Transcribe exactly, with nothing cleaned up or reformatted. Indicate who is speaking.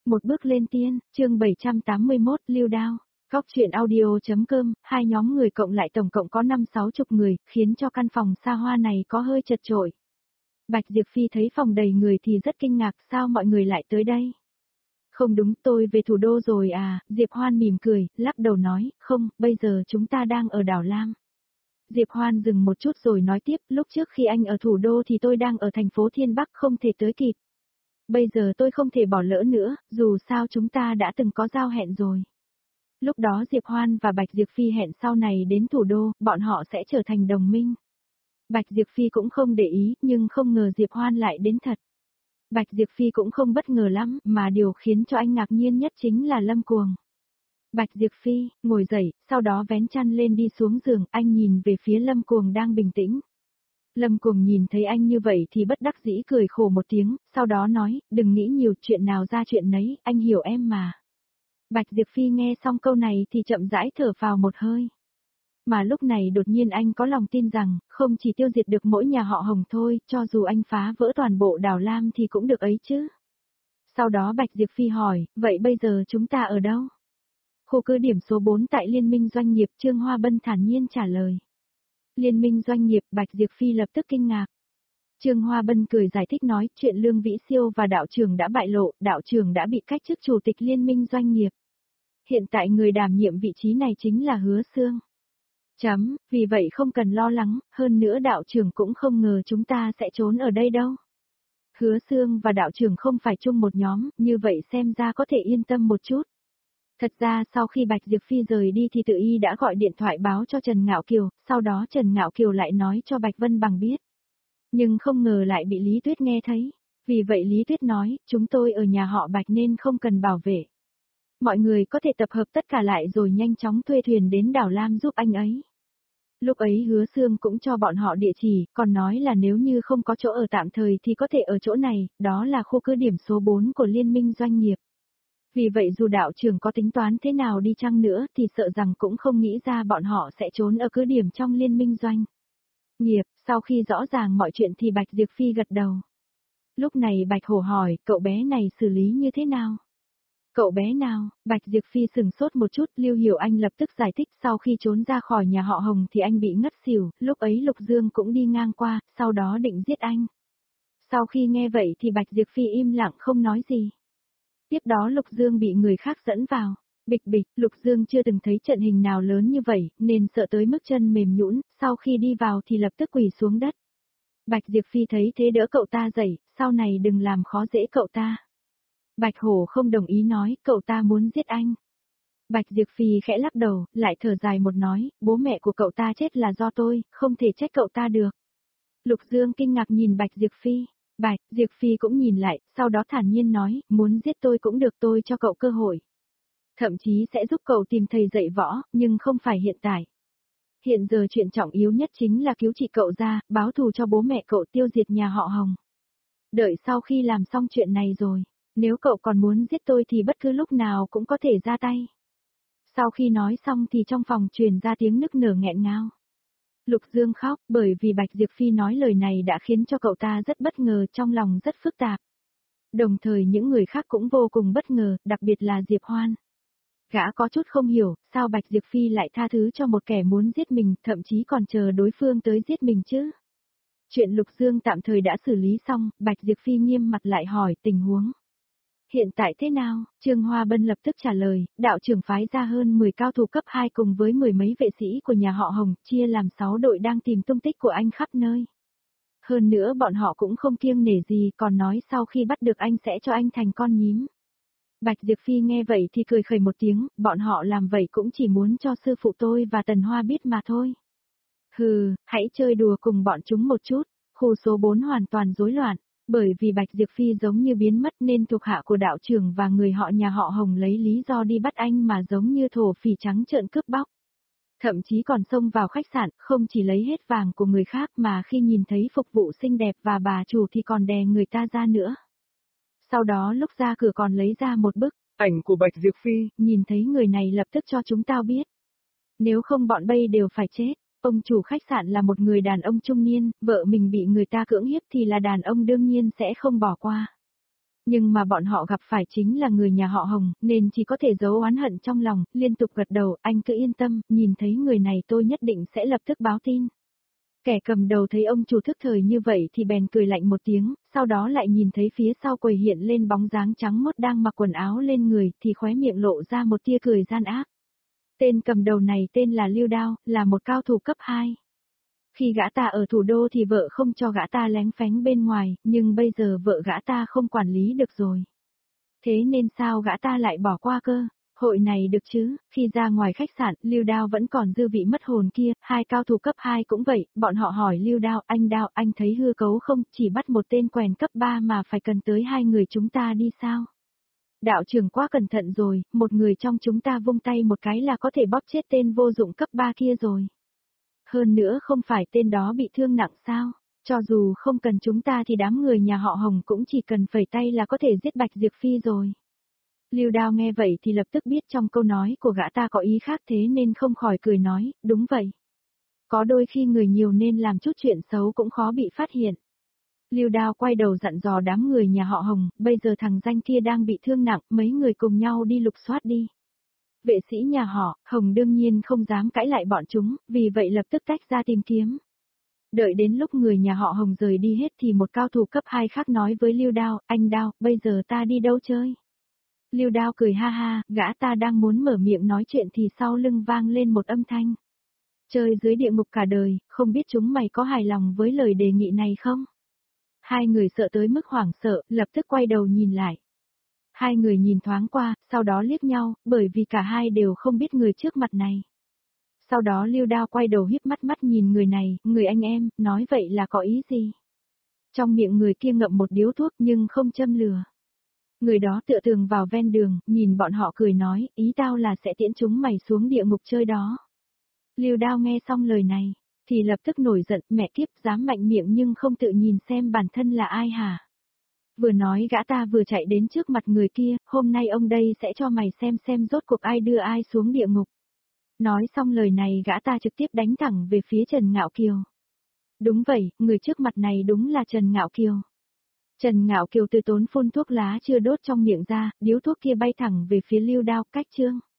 Speaker 1: Một bước lên tiên, chương bảy trăm tám mươi mốt, lưu đao. Góc truyện audio.com, hai nhóm người cộng lại tổng cộng có năm sáu chục người, khiến cho căn phòng xa hoa này có hơi chật chội. Bạch Diệp Phi thấy phòng đầy người thì rất kinh ngạc, sao mọi người lại tới đây? Không đúng, tôi về thủ đô rồi à, Diệp Hoan mỉm cười, lắc đầu nói, không, bây giờ chúng ta đang ở đảo Lam. Diệp Hoan dừng một chút rồi nói tiếp, lúc trước khi anh ở thủ đô thì tôi đang ở thành phố Thiên Bắc không thể tới kịp. Bây giờ tôi không thể bỏ lỡ nữa, dù sao chúng ta đã từng có giao hẹn rồi. Lúc đó Diệp Hoan và Bạch Diệp Phi hẹn sau này đến thủ đô, bọn họ sẽ trở thành đồng minh. Bạch Diệp Phi cũng không để ý, nhưng không ngờ Diệp Hoan lại đến thật. Bạch Diệp Phi cũng không bất ngờ lắm, mà điều khiến cho anh ngạc nhiên nhất chính là Lâm Cuồng. Bạch Diệp Phi, ngồi dậy, sau đó vén chăn lên đi xuống giường, anh nhìn về phía Lâm Cuồng đang bình tĩnh. Lâm Cuồng nhìn thấy anh như vậy thì bất đắc dĩ cười khổ một tiếng, sau đó nói, đừng nghĩ nhiều, chuyện nào ra chuyện nấy, anh hiểu em mà. Bạch Diệp Phi nghe xong câu này thì chậm rãi thở phào một hơi. Mà lúc này đột nhiên anh có lòng tin rằng, không chỉ tiêu diệt được mỗi nhà họ Hồng thôi, cho dù anh phá vỡ toàn bộ đảo Lam thì cũng được ấy chứ. Sau đó Bạch Diệp Phi hỏi, vậy bây giờ chúng ta ở đâu? Khu cứ điểm số bốn tại Liên minh Doanh nghiệp, Trương Hoa Bân thản nhiên trả lời. Liên minh Doanh nghiệp, Bạch Diệp Phi lập tức kinh ngạc. Trương Hoa Bân cười giải thích nói, chuyện Lương Vĩ Siêu và đạo trưởng đã bại lộ, đạo trưởng đã bị cách chức chủ tịch Liên minh Doanh nghiệp. Hiện tại người đảm nhiệm vị trí này chính là Hứa Xương. Chấm, vì vậy không cần lo lắng, hơn nữa đạo trưởng cũng không ngờ chúng ta sẽ trốn ở đây đâu. Hứa Xương và đạo trưởng không phải chung một nhóm, như vậy xem ra có thể yên tâm một chút. Thật ra sau khi Bạch Diệp Phi rời đi thì tự y đã gọi điện thoại báo cho Trần Ngạo Kiều, sau đó Trần Ngạo Kiều lại nói cho Bạch Vân Bằng biết. Nhưng không ngờ lại bị Lý Tuyết nghe thấy. Vì vậy Lý Tuyết nói, chúng tôi ở nhà họ Bạch nên không cần bảo vệ. Mọi người có thể tập hợp tất cả lại rồi nhanh chóng thuê thuyền đến đảo Lam giúp anh ấy. Lúc ấy Hứa Xương cũng cho bọn họ địa chỉ, còn nói là nếu như không có chỗ ở tạm thời thì có thể ở chỗ này, đó là khu cứ điểm số bốn của Liên minh Doanh nghiệp. Vì vậy dù đạo trưởng có tính toán thế nào đi chăng nữa thì sợ rằng cũng không nghĩ ra bọn họ sẽ trốn ở cứ điểm trong Liên minh Doanh nghiệp. Sau khi rõ ràng mọi chuyện thì Bạch Diệp Phi gật đầu. Lúc này Bạch Hổ hỏi, cậu bé này xử lý như thế nào? Cậu bé nào? Bạch Diệp Phi sừng sốt một chút, Lưu Hiểu Anh lập tức giải thích, sau khi trốn ra khỏi nhà họ Hồng thì anh bị ngất xỉu, lúc ấy Lục Dương cũng đi ngang qua, sau đó định giết anh. Sau khi nghe vậy thì Bạch Diệp Phi im lặng không nói gì. Tiếp đó Lục Dương bị người khác dẫn vào. Bịch bịch, Lục Dương chưa từng thấy trận hình nào lớn như vậy, nên sợ tới mức chân mềm nhũn, sau khi đi vào thì lập tức quỳ xuống đất. Bạch Diệp Phi thấy thế đỡ cậu ta dậy, sau này đừng làm khó dễ cậu ta. Bạch Hổ không đồng ý nói, cậu ta muốn giết anh. Bạch Diệp Phi khẽ lắc đầu, lại thở dài một nói, bố mẹ của cậu ta chết là do tôi, không thể trách cậu ta được. Lục Dương kinh ngạc nhìn Bạch Diệp Phi. Bạch Diệp Phi cũng nhìn lại, sau đó thản nhiên nói, muốn giết tôi cũng được, tôi cho cậu cơ hội. Thậm chí sẽ giúp cậu tìm thầy dạy võ, nhưng không phải hiện tại. Hiện giờ chuyện trọng yếu nhất chính là cứu trị cậu ra, báo thù cho bố mẹ cậu, tiêu diệt nhà họ Hồng. Đợi sau khi làm xong chuyện này rồi, nếu cậu còn muốn giết tôi thì bất cứ lúc nào cũng có thể ra tay. Sau khi nói xong thì trong phòng truyền ra tiếng nức nở nghẹn ngào. Lục Dương khóc, bởi vì Bạch Diệp Phi nói lời này đã khiến cho cậu ta rất bất ngờ, trong lòng rất phức tạp. Đồng thời những người khác cũng vô cùng bất ngờ, đặc biệt là Diệp Hoan. Gã có chút không hiểu, sao Bạch Diệp Phi lại tha thứ cho một kẻ muốn giết mình, thậm chí còn chờ đối phương tới giết mình chứ. Chuyện Lục Dương tạm thời đã xử lý xong, Bạch Diệp Phi nghiêm mặt lại hỏi tình huống. Hiện tại thế nào? Trương Hoa Bân lập tức trả lời, đạo trưởng phái ra hơn mười cao thủ cấp hai cùng với mười mấy vệ sĩ của nhà họ Hồng, chia làm sáu đội đang tìm tung tích của anh khắp nơi. Hơn nữa bọn họ cũng không kiêng nể gì, còn nói sau khi bắt được anh sẽ cho anh thành con nhím. Bạch Diệp Phi nghe vậy thì cười khẩy một tiếng, bọn họ làm vậy cũng chỉ muốn cho sư phụ tôi và Tần Hoa biết mà thôi. Hừ, hãy chơi đùa cùng bọn chúng một chút. Khu số bốn hoàn toàn rối loạn, bởi vì Bạch Diệp Phi giống như biến mất nên thuộc hạ của đạo trưởng và người họ nhà họ Hồng lấy lý do đi bắt anh mà giống như thổ phỉ trắng trợn cướp bóc. Thậm chí còn xông vào khách sạn, không chỉ lấy hết vàng của người khác mà khi nhìn thấy phục vụ xinh đẹp và bà chủ thì còn đè người ta ra nữa. Sau đó lúc ra cửa còn lấy ra một bức ảnh của Bạch Diệp Phi, nhìn thấy người này lập tức cho chúng tao biết. Nếu không bọn bay đều phải chết. Ông chủ khách sạn là một người đàn ông trung niên, vợ mình bị người ta cưỡng hiếp thì là đàn ông đương nhiên sẽ không bỏ qua. Nhưng mà bọn họ gặp phải chính là người nhà họ Hồng, nên chỉ có thể giấu oán hận trong lòng, liên tục gật đầu, anh cứ yên tâm, nhìn thấy người này tôi nhất định sẽ lập tức báo tin. Kẻ cầm đầu thấy ông chủ thức thời như vậy thì bèn cười lạnh một tiếng, sau đó lại nhìn thấy phía sau quầy hiện lên bóng dáng trắng mốt đang mặc quần áo lên người thì khóe miệng lộ ra một tia cười gian ác. Tên cầm đầu này tên là Lưu Đao, là một cao thủ cấp hai. Khi gã ta ở thủ đô thì vợ không cho gã ta lén phén bên ngoài, nhưng bây giờ vợ gã ta không quản lý được rồi. Thế nên sao gã ta lại bỏ qua cơ? Hội này được chứ, khi ra ngoài khách sạn, Lưu Đao vẫn còn dư vị mất hồn kia, hai cao thủ cấp hai cũng vậy, bọn họ hỏi Lưu Đao, anh Đao, anh thấy hư cấu không, chỉ bắt một tên quèn cấp ba mà phải cần tới hai người chúng ta đi sao? Đạo trưởng quá cẩn thận rồi, một người trong chúng ta vung tay một cái là có thể bóp chết tên vô dụng cấp ba kia rồi. Hơn nữa không phải tên đó bị thương nặng sao, cho dù không cần chúng ta thì đám người nhà họ Hồng cũng chỉ cần phẩy tay là có thể giết Bạch Diệp Phi rồi. Lưu Đao nghe vậy thì lập tức biết trong câu nói của gã ta có ý khác thế nên không khỏi cười nói, đúng vậy. Có đôi khi người nhiều nên làm chút chuyện xấu cũng khó bị phát hiện. Lưu Đao quay đầu dặn dò đám người nhà họ Hồng, bây giờ thằng danh kia đang bị thương nặng, mấy người cùng nhau đi lục soát đi. Vệ sĩ nhà họ, Hồng đương nhiên không dám cãi lại bọn chúng, vì vậy lập tức tách ra tìm kiếm. Đợi đến lúc người nhà họ Hồng rời đi hết thì một cao thủ cấp hai khác nói với Lưu Đao, anh Đao, bây giờ ta đi đâu chơi? Lưu Đao cười ha ha, gã ta đang muốn mở miệng nói chuyện thì sau lưng vang lên một âm thanh. Chơi dưới địa ngục cả đời, không biết chúng mày có hài lòng với lời đề nghị này không? Hai người sợ tới mức hoảng sợ, lập tức quay đầu nhìn lại. Hai người nhìn thoáng qua, sau đó liếc nhau, bởi vì cả hai đều không biết người trước mặt này. Sau đó Lưu Đao quay đầu híp mắt mắt nhìn người này, người anh em, nói vậy là có ý gì? Trong miệng người kia ngậm một điếu thuốc nhưng không châm lửa. Người đó tựa tường vào ven đường, nhìn bọn họ cười nói, ý tao là sẽ tiễn chúng mày xuống địa ngục chơi đó. Lưu Đao nghe xong lời này, thì lập tức nổi giận, mẹ kiếp dám mạnh miệng nhưng không tự nhìn xem bản thân là ai hả? Vừa nói gã ta vừa chạy đến trước mặt người kia, hôm nay ông đây sẽ cho mày xem xem rốt cuộc ai đưa ai xuống địa ngục. Nói xong lời này gã ta trực tiếp đánh thẳng về phía Trần Ngạo Kiều. Đúng vậy, người trước mặt này đúng là Trần Ngạo Kiều. Trần Ngạo Kiều từ tốn phun thuốc lá chưa đốt trong miệng ra, điếu thuốc kia bay thẳng về phía Lưu Đao, cách chương.